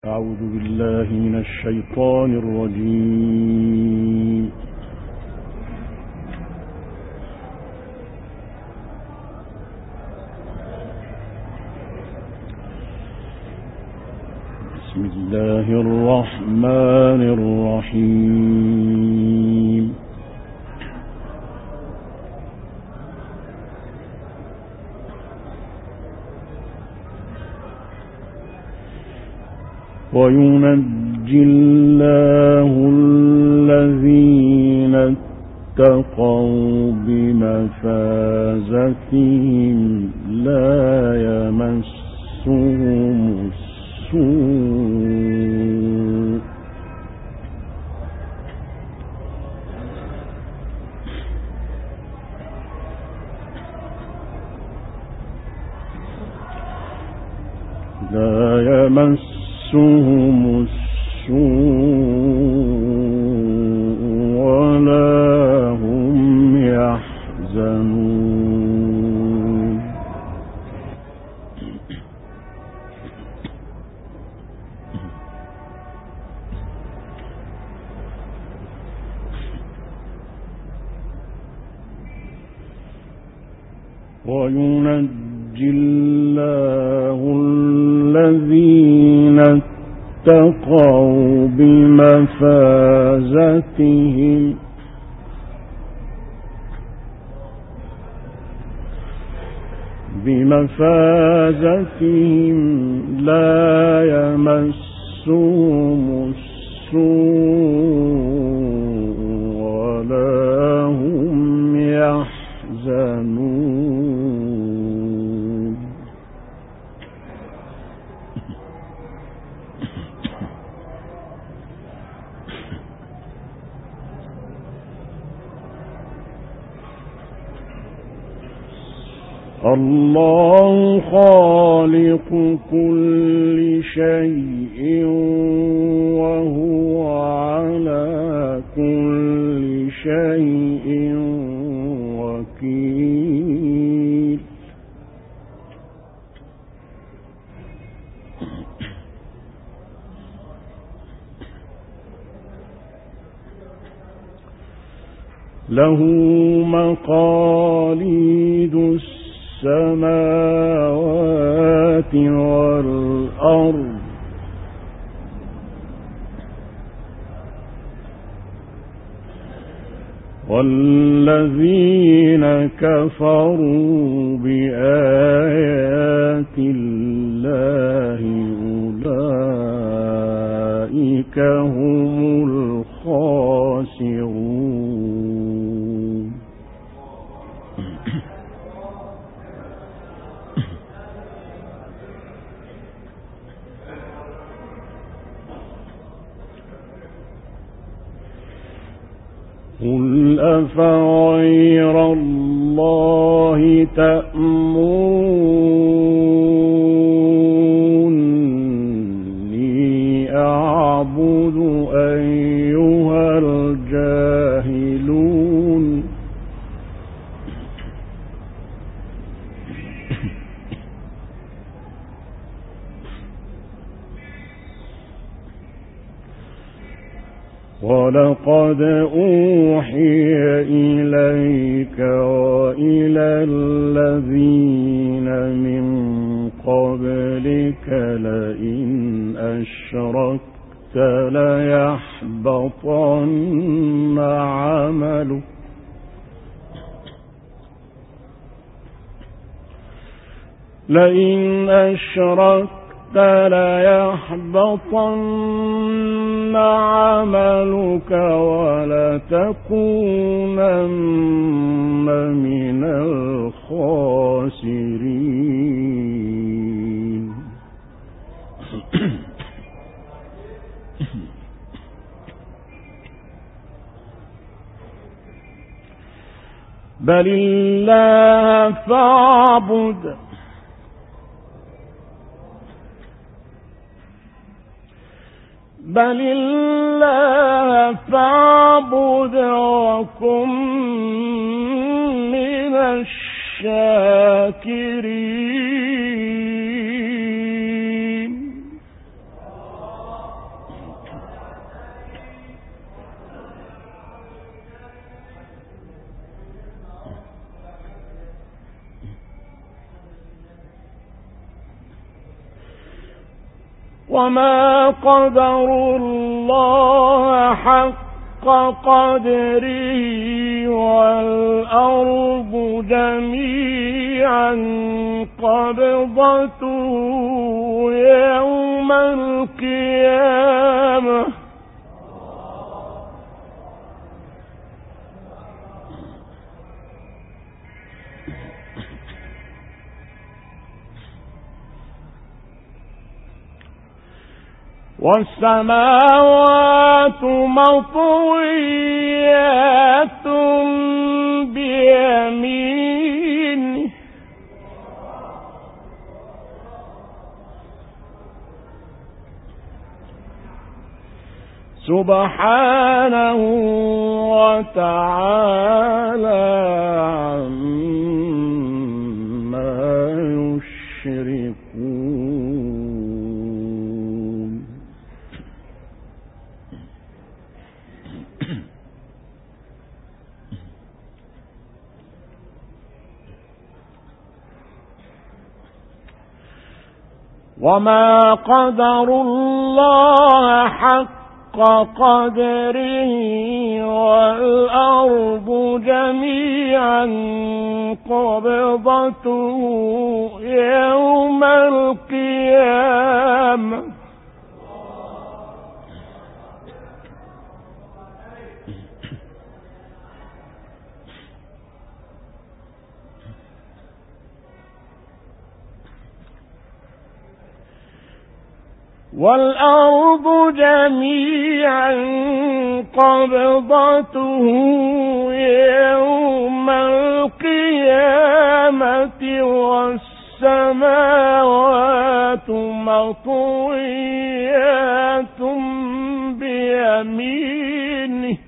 أعوذ بالله من الشيطان الرجيم. بسم الله الرحمن الرحيم. وينجي الله الذين اتقوا بمفازتهم لا يمسهم السوء ولا هم يحزنون. وينجي الله الذين اتقوا بمفازتهم لا يمسهم السوء ولا هم يحزنون. الله خالق كل شيء وهو على كل شيء وكيل. له مقاليد السماوات والأرض والذين كفروا بآيات الله أولئك هم الخاسرون. قل أفغير الله تأمروني أعبد أيها الجاهلون. ولقد أوحي إليك وإلى الذين من قبلك لئن أشركت ليحبطن عملك ليحبطن عملك ولتكونن من الخاسرين. بل الله فاعبد وكن من الشاكرين. وما قدروا الله حق قدره والأرض جميعا قبضته يوم القيامة والسماوات مطويات بيمينه سبحانه وتعالى عما يشركون. وما قدروا الله حق قدره والأرض جميعا قبضته يوم القيامة والأرض جميعا قبضته يوم القيامة والسماوات مطويات بيمينه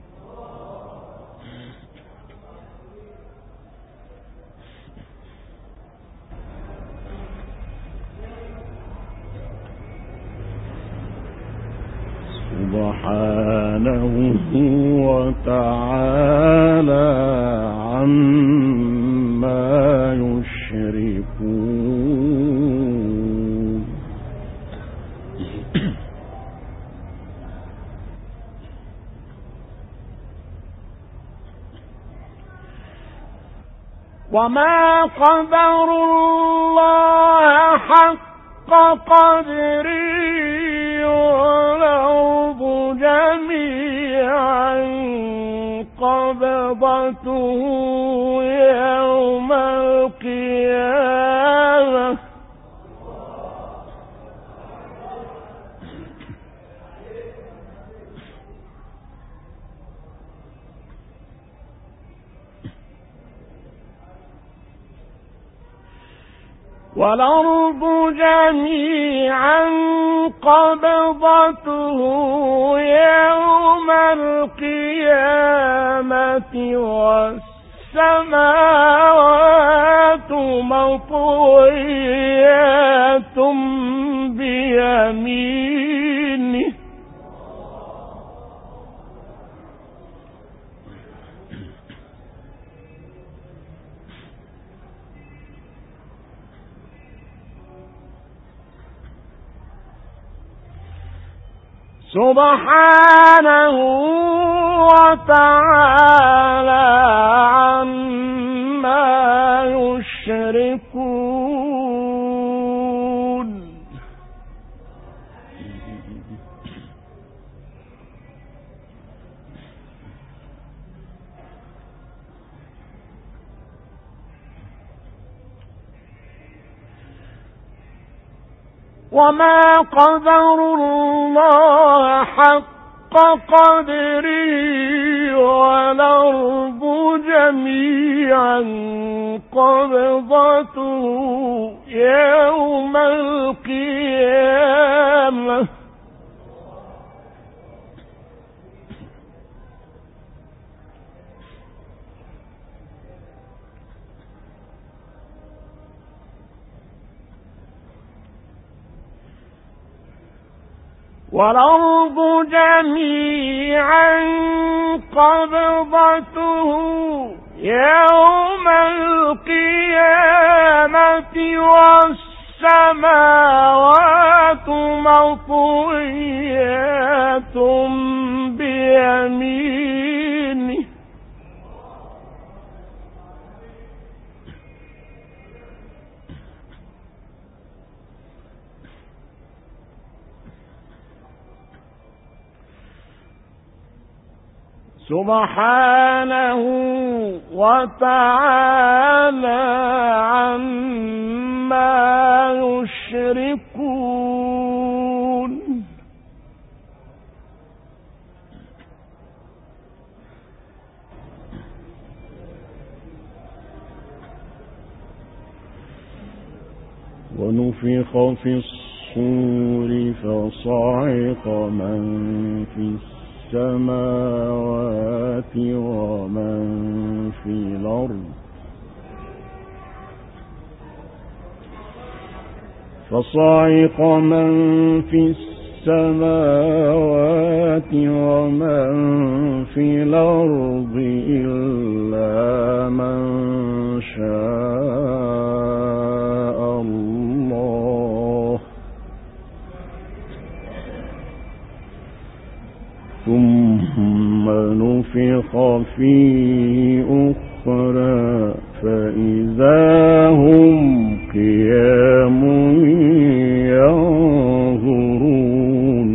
سبحانه وتعالى عما يشركون. وما قدروا الله حق قدره والأرض جميعا قبضته يوم القيامة والأرض جميعا قبضته يوم القيامة والسماوات مطويات بيمينه سبحانه وتعالى عما يشركون. وما قدروا الله حق قدره والأرض جميعا قبضته يوم القيامة والأرض جميعا قبضته يوم القيامة والسماوات السماوات مطويات بيمينه سبحانه وتعالى عما يشركون ونفخ في الصور فصعق من في السماوات ومن في الأرض فصعق من في السماوات ومن في الأرض إلا من شاء الله ثم نفخ فيه أخرى فإذا هم قيام ينظرون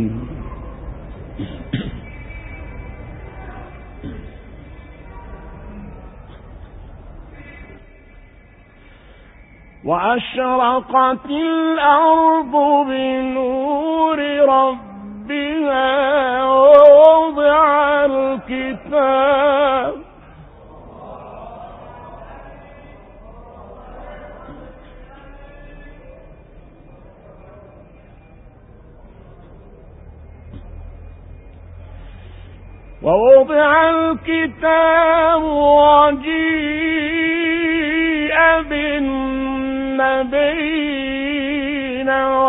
وأشرقت الأرض بنور ربها ووضع الكتاب وجيء بالنبيين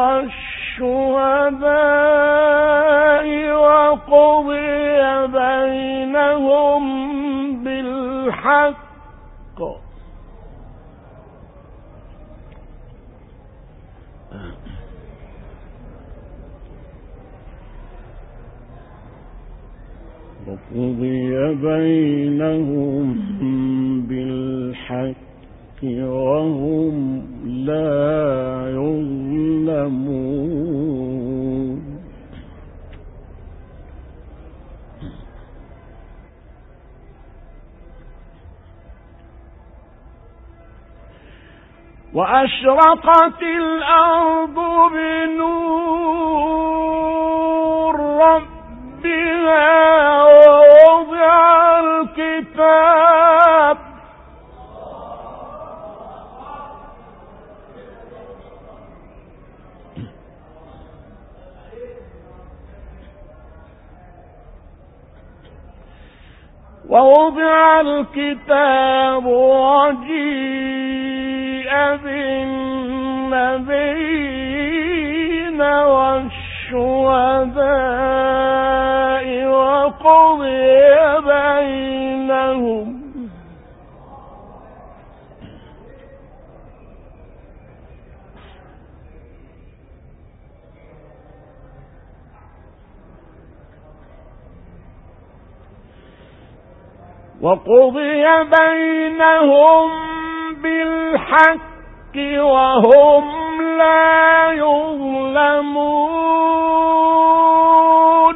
والشهداء وقضي بينهم بالحق وهم لا يظلمون وأشرقت الأرض بنور ربها ووضع الكتاب وجيء بالنبيين والشهداء وقضي بينهم بالحق وهم لا يظلمون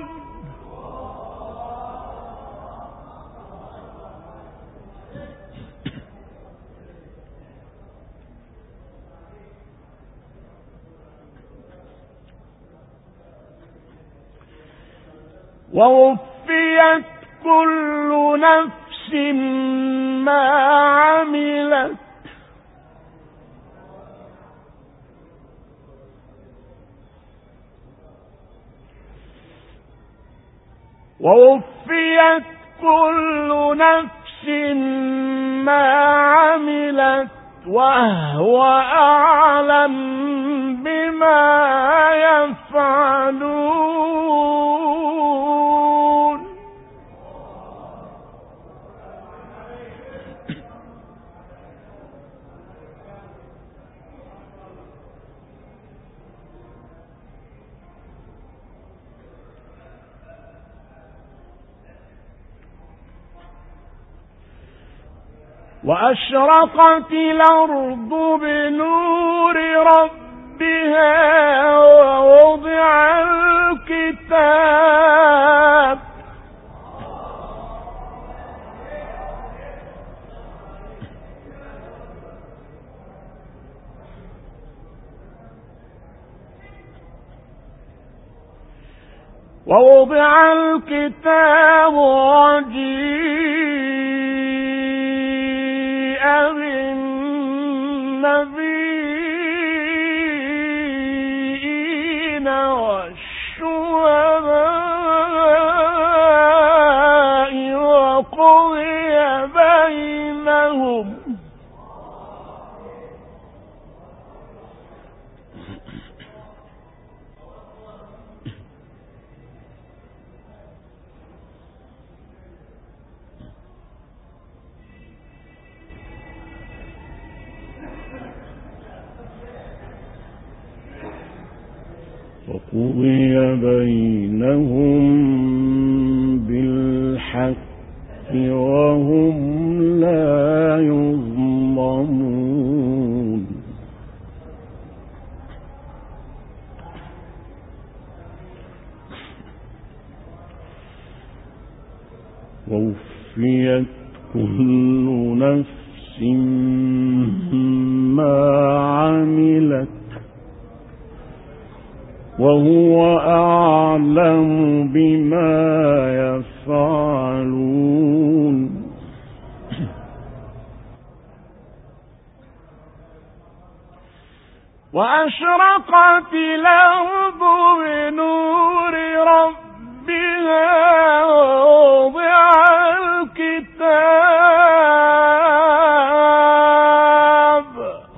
ووفيت كل نفس ما عملت وهو أعلم بما يفعلون وأشرقت الأرض بنور ربها ووضع الكتاب وجيء بالنبيين والشهداء وقضي بينهم بالحق وهم لا يظلمون. ووفيت كل نفس ما عملت وهو أعلم بما يفعلون. وأشرقت الأرض بنور ربها ووضع الكتاب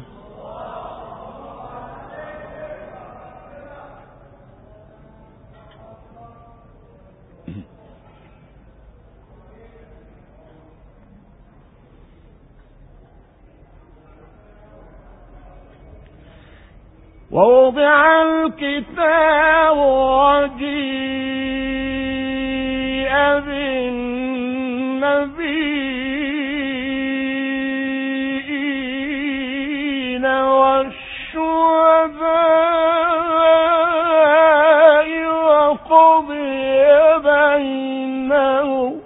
وجيء بالنبيين والشهداء وقضي بينهم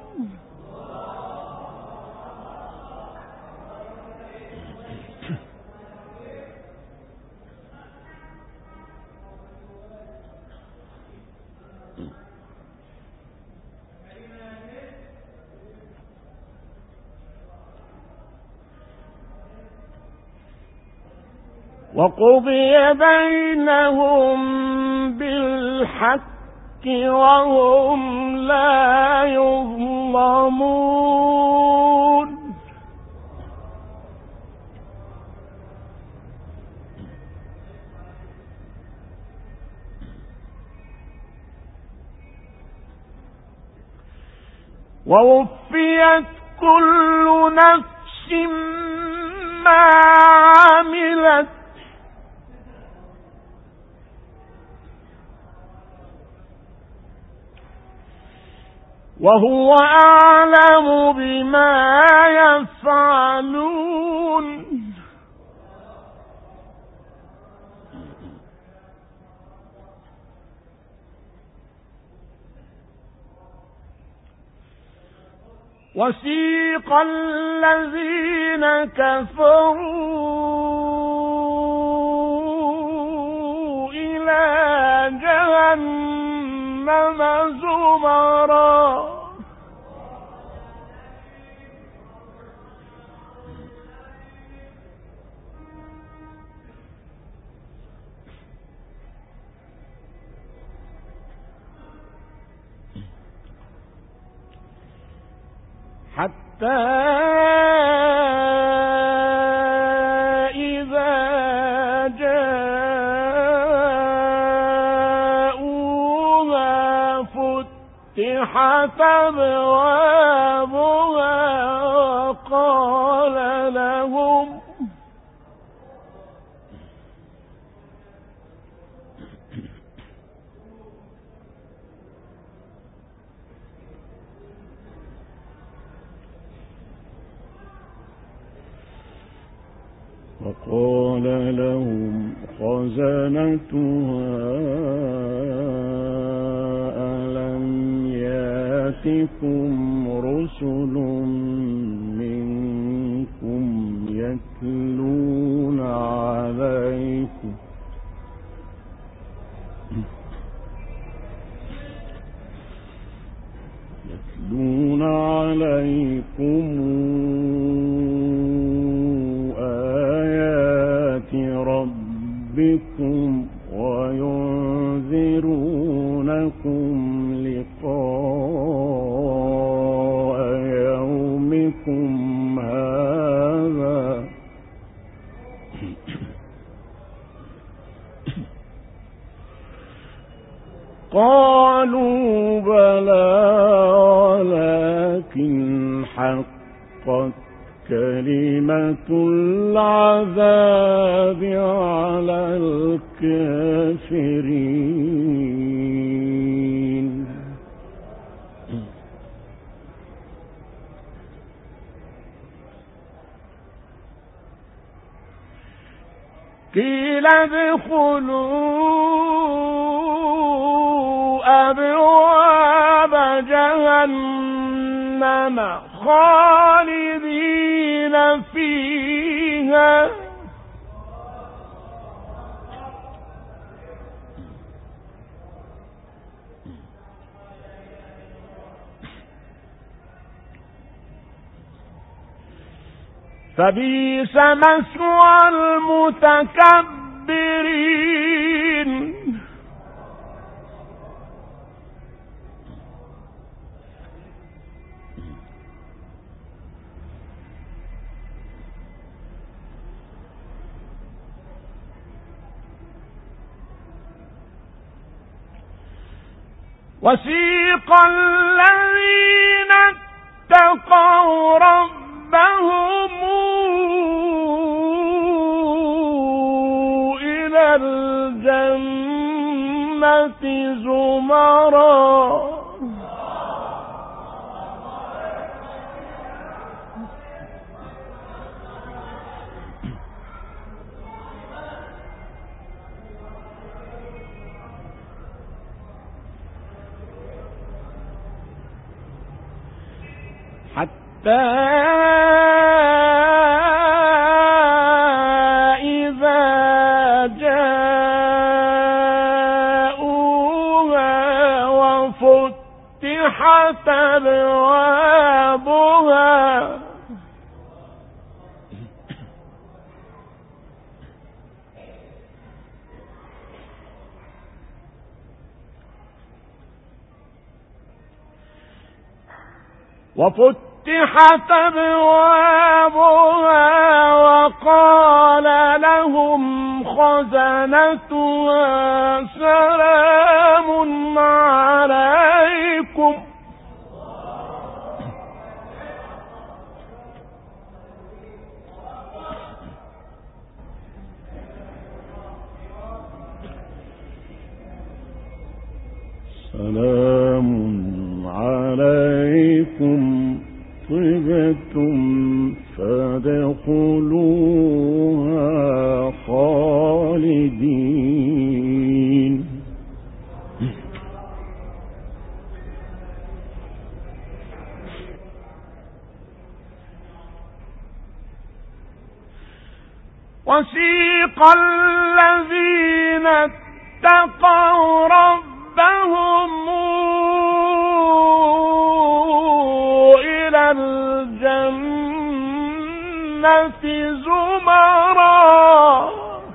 بالحق وهم لا يظلمون. ووفيت كل نفس ما عملت وهو أعلم بما يفعلون. وسيق الذين كفروا إلى جهنم زمرا حتى إذا جاءوها فتحت أبوابها وقال لهم وقال لهم خزنتها ألم يأتكم رسل منكم يتلون عليكم آيات ربكم وينذرونكم لقاء يومكم هذا قالوا بلى ولكن حقت كلمة العذاب على الكافرين. قيل ادخلوا أبواب جهنم خالدين فيها فبئس مثوى المتكبرين. وسيق الذين اتقوا ربهم إلى الجنة زمرا حتى إذا جاءوها وفتحت أبوابها وقال لهم خزنتها سلام عليكم سلام عليكم طبتم فادخلوها خالدين. وسيق الذين اتقوا ربهم إلى الجنة زمرا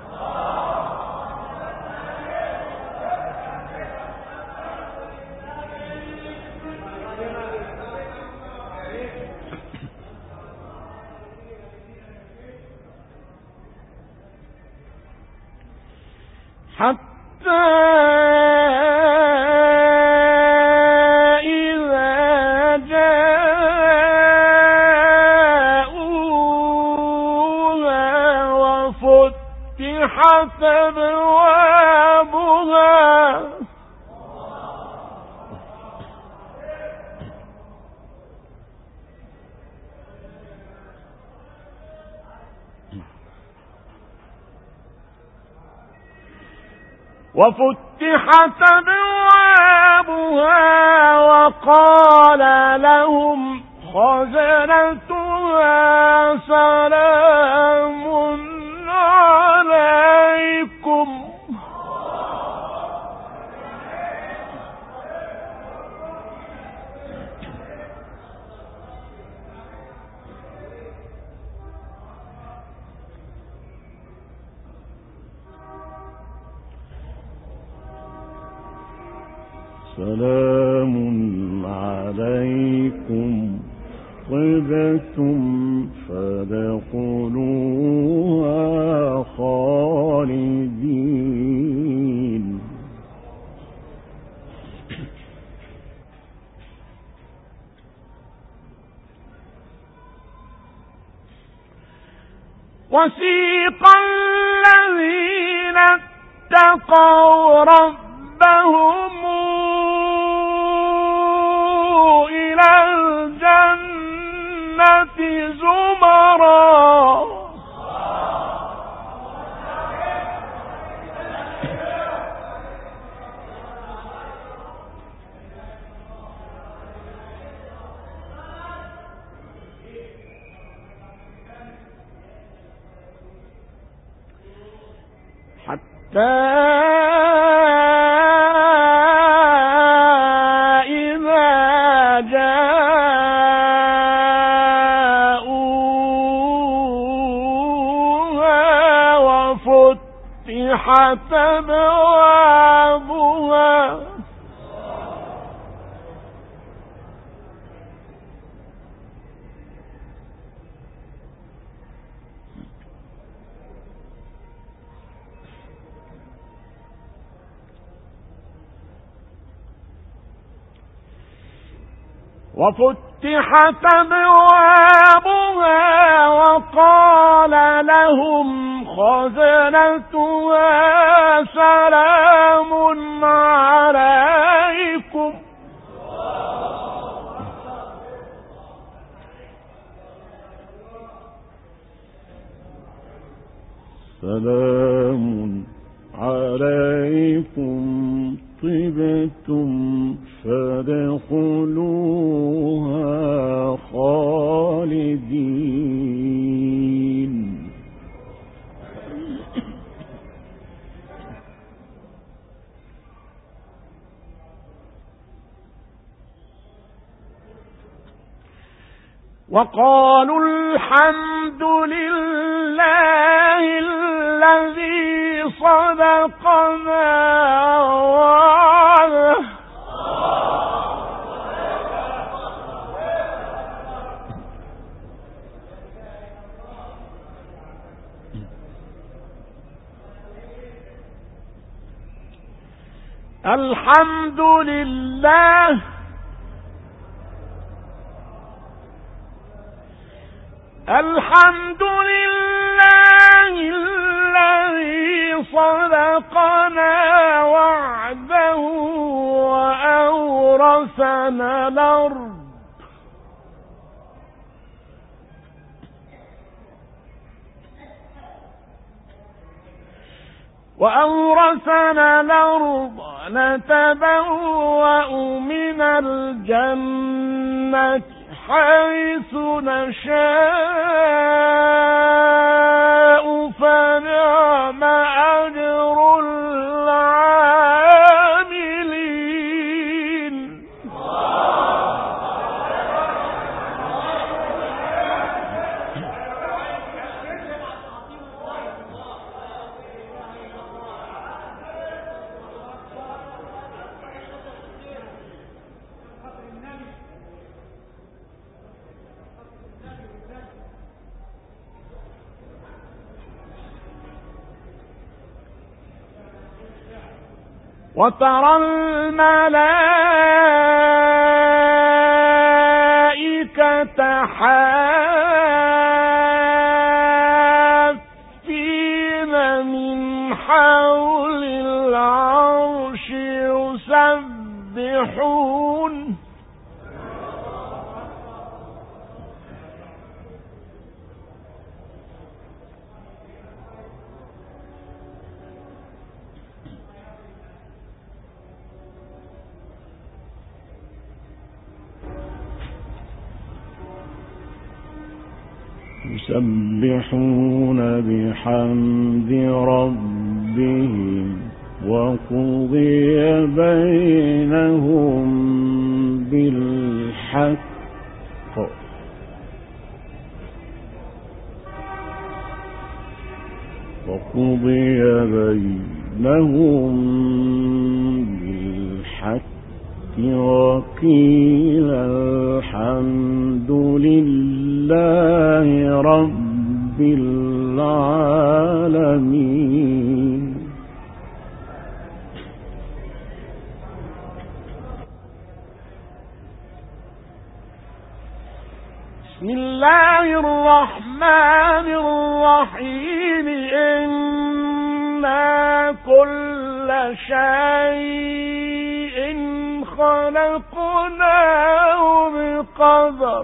حتى إذا جاءوها وفتحت أبوابها وفتحت أبوابها وقال لهم خزنتها سلام عليكم. سلام عليكم طبتم فادخلوها خالدين. وسيق الذين اتقوا ربهم إلى الجنة زمرا حتى إذا جاءوها وفتحت أبوابها وقال لهم خزنتها سلام عليكم. سلام عليكم طبتم فادخلوها خالدين. وقالوا الحمد لله الذي صدقنا وعده الحمد لله الذي صدقنا وعده وأورثنا الأرض نتبوأ من الجنة حيث نشاء فنعم أجر العاملين. وترى الملائكة حافين من حول العرش يسبحون يسبحون بحمد ربهم وقضي بينهم بالحق وقيل الحمد لله رب العالمين. بسم الله الرحمن الرحيم. إنا كل شيء خلقناه بقدر.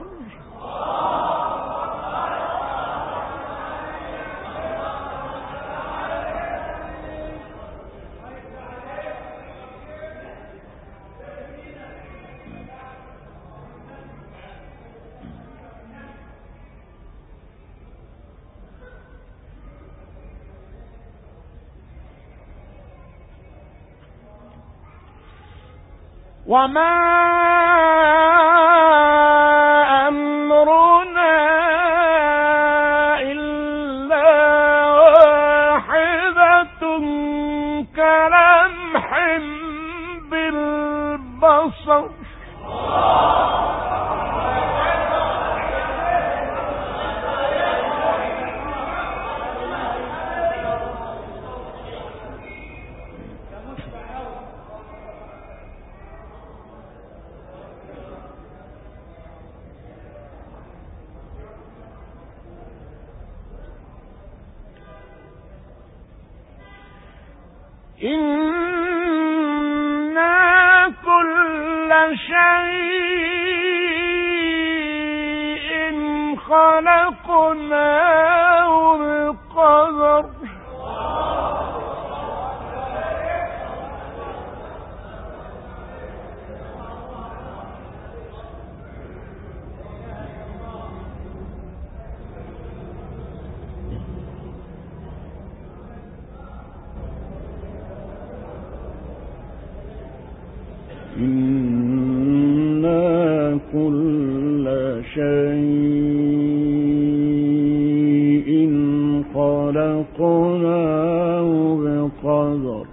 وما أمرنا إلا واحدة كلمح بالبصر. إنا كل شيء خلقناه بقدر. إنا كل شيء خلقناه بقدر.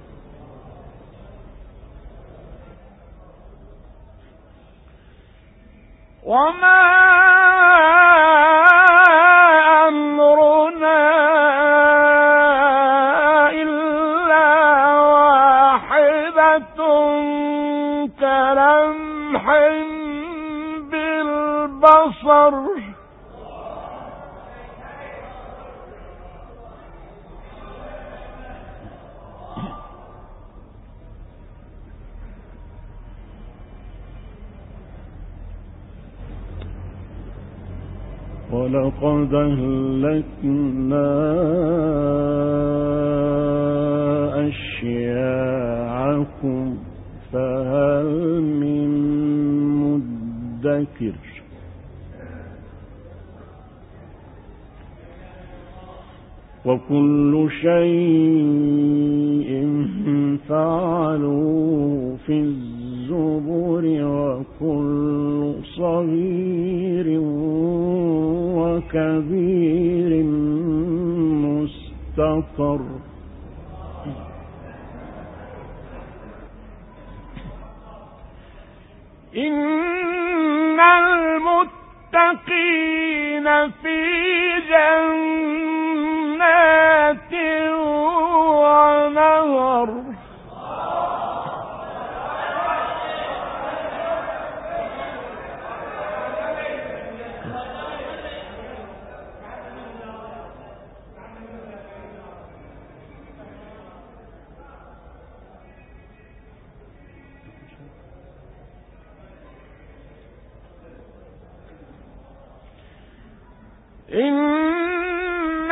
وما أمرنا إلا واحدة كلمح بالبصر. ولقد أهلكنا أشياعكم فهل من مدكر. وكل شيء فعلوه في الزبر وكل صغير وكبير مستقر. إن المتقين في جنات ونهر. إن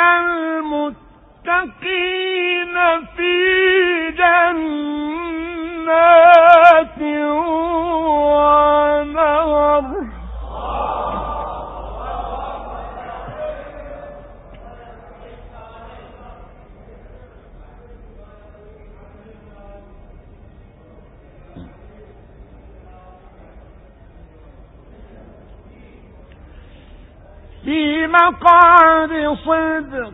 في مقعد صدق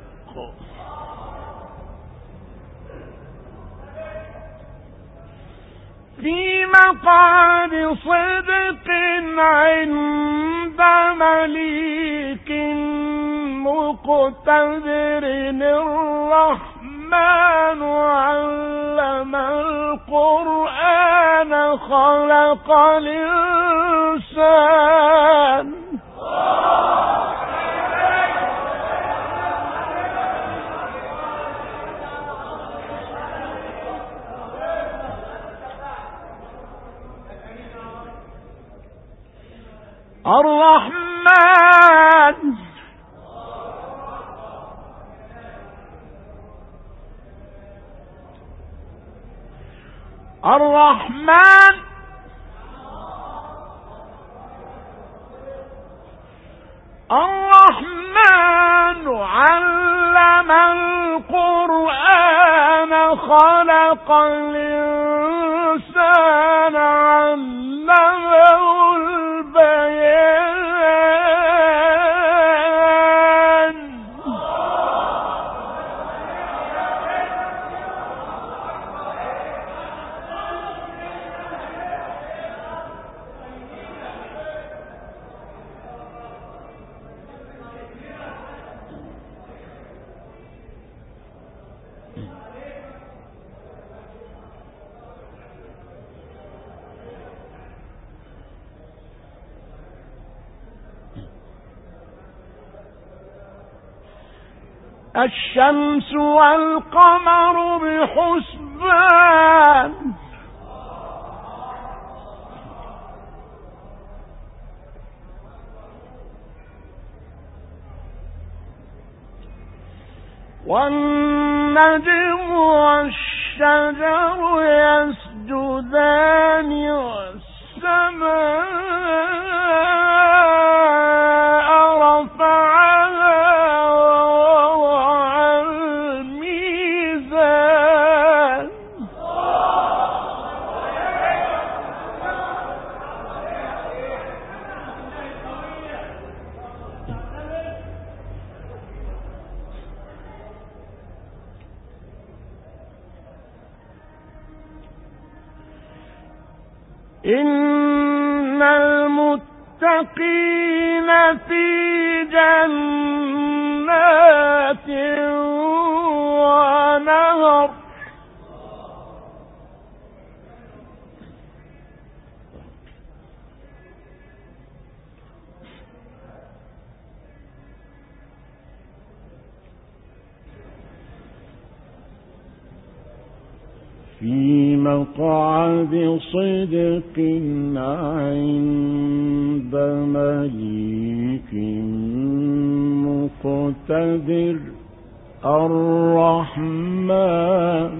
في مقعد صدق عند مليك مقتدر. الرحمن علم القرآن خلق الإنسان الرحمن الرحمن علم القرآن خلق الإنسان علمه البيان. الشمس والقمر بحسبان والنجم والشجر يسجدان والسماء رفعها ووضع الميزان. إن المتقين في جنات ونهر في مقعد صدق عند مليك مقتدر. الرحمن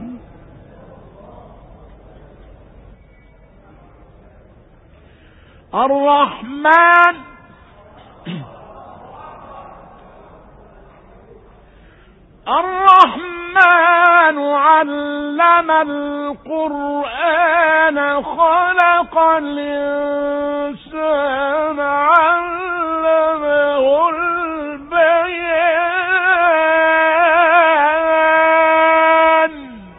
علم القرآن خلق الإنسان علمه البيان.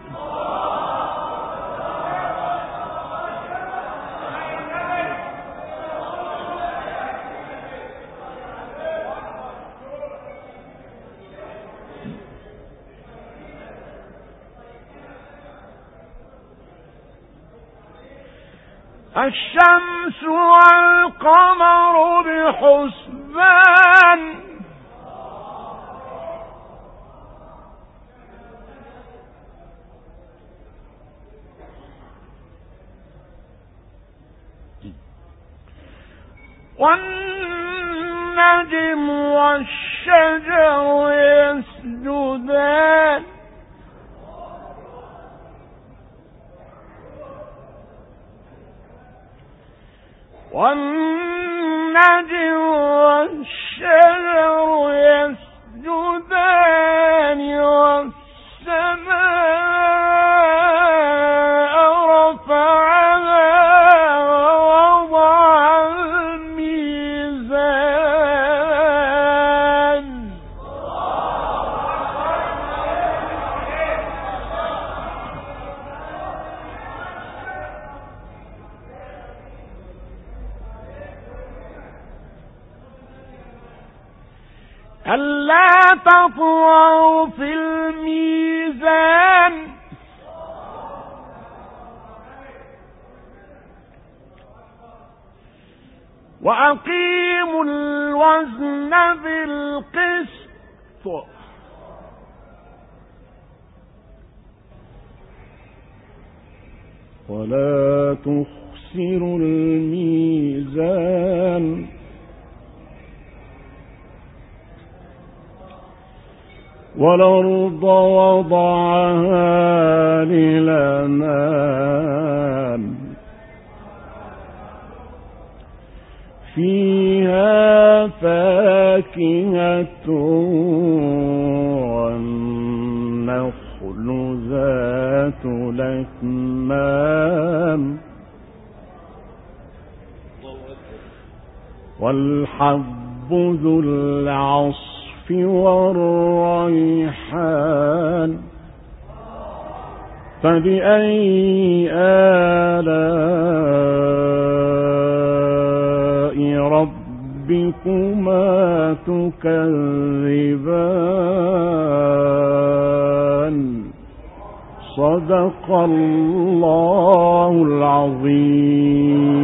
الشمس والقمر بحسبان والنجم والشجر يسجدان والنجم والشجر يسجدان والسماء رفعها ووضع الميزان. ألا تطغوا في الميزان وأقيموا الوزن بالقسط ولا تخسروا الميزان والأرض وضعها للأنام فيها فاكهة والنخل ذات الأكمام والحب ذو العصف والريحان فبأي آلاء ربكما تكذبان صدق الله العظيم.